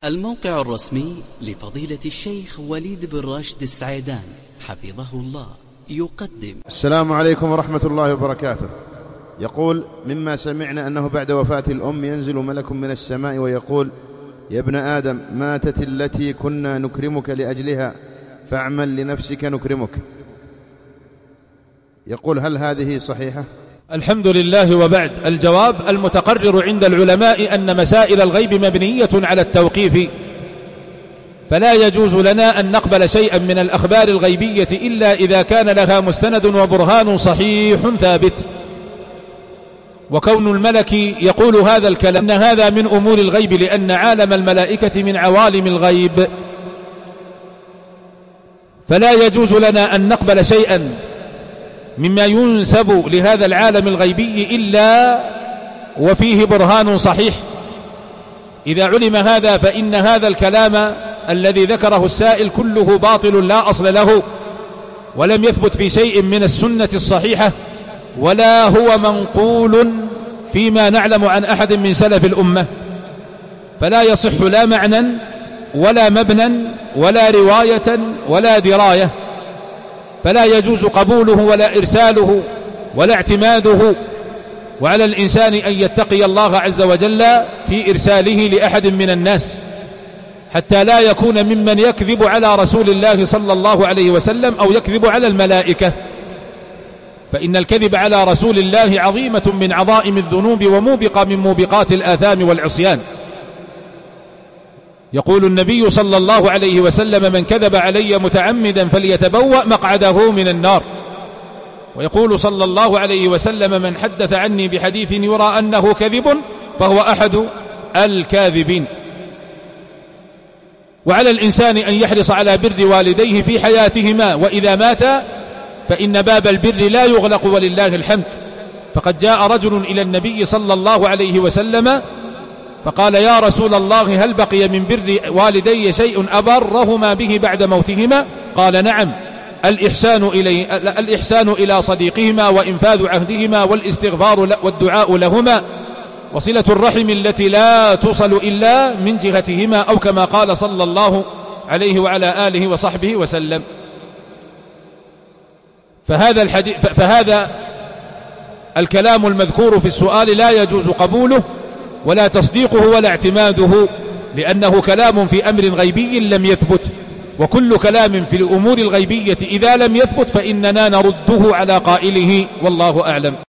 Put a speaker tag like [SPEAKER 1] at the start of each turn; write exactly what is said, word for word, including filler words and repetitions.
[SPEAKER 1] الموقع الرسمي لفضيلة الشيخ وليد بن راشد السعيدان حفظه الله يقدم.
[SPEAKER 2] السلام عليكم ورحمة الله وبركاته. يقول: مما سمعنا أنه بعد وفاة الأم ينزل ملك من السماء ويقول: يا ابن آدم، ماتت التي كنا نكرمك لأجلها فاعمل لنفسك نكرمك. يقول: هل هذه صحيحة؟
[SPEAKER 3] الحمد لله. وبعد، الجواب: المتقرر عند العلماء أن مسائل الغيب مبنية على التوقيف، فلا يجوز لنا أن نقبل شيئا من الأخبار الغيبية إلا إذا كان لها مستند وبرهان صحيح ثابت. وكون الملك يقول هذا الكلام أن هذا من أمور الغيب، لأن عالم الملائكة من عوالم الغيب، فلا يجوز لنا أن نقبل شيئا مما ينسب لهذا العالم الغيبي إلا وفيه برهان صحيح. إذا علم هذا فإن هذا الكلام الذي ذكره السائل كله باطل لا أصل له، ولم يثبت في شيء من السنة الصحيحة، ولا هو منقول فيما نعلم عن أحد من سلف الأمة، فلا يصح لا معنى ولا مبنى ولا رواية ولا دراية، فلا يجوز قبوله ولا إرساله ولا اعتماده. وعلى الإنسان أن يتقي الله عز وجل في إرساله لأحد من الناس، حتى لا يكون ممن يكذب على رسول الله صلى الله عليه وسلم أو يكذب على الملائكة، فإن الكذب على رسول الله عظيمة من عظائم الذنوب وموبقة من موبقات الآثام والعصيان. يقول النبي صلى الله عليه وسلم: من كذب علي متعمدا فليتبوأ مقعده من النار. ويقول صلى الله عليه وسلم: من حدث عني بحديث يرى أنه كذب فهو أحد الكاذبين. وعلى الإنسان أن يحرص على بر والديه في حياتهما، وإذا مات فإن باب البر لا يغلق ولله الحمد. فقد جاء رجل إلى النبي صلى الله عليه وسلم فقال: يا رسول الله، هل بقي من بر والدي شيء أبرهما به بعد موتهما؟ قال: نعم، الإحسان إلي الإحسان إلى صديقهما، وإنفاذ عهدهما، والاستغفار والدعاء لهما، وصلة الرحم التي لا تصل إلا من جهتهما، أو كما قال صلى الله عليه وعلى آله وصحبه وسلم. فهذا الحديث فهذا الكلام المذكور في السؤال لا يجوز قبوله ولا تصديقه ولا اعتماده، لأنه كلام في أمر غيبي لم يثبت، وكل كلام في الأمور الغيبية إذا لم يثبت فإننا نرده على قائله، والله أعلم.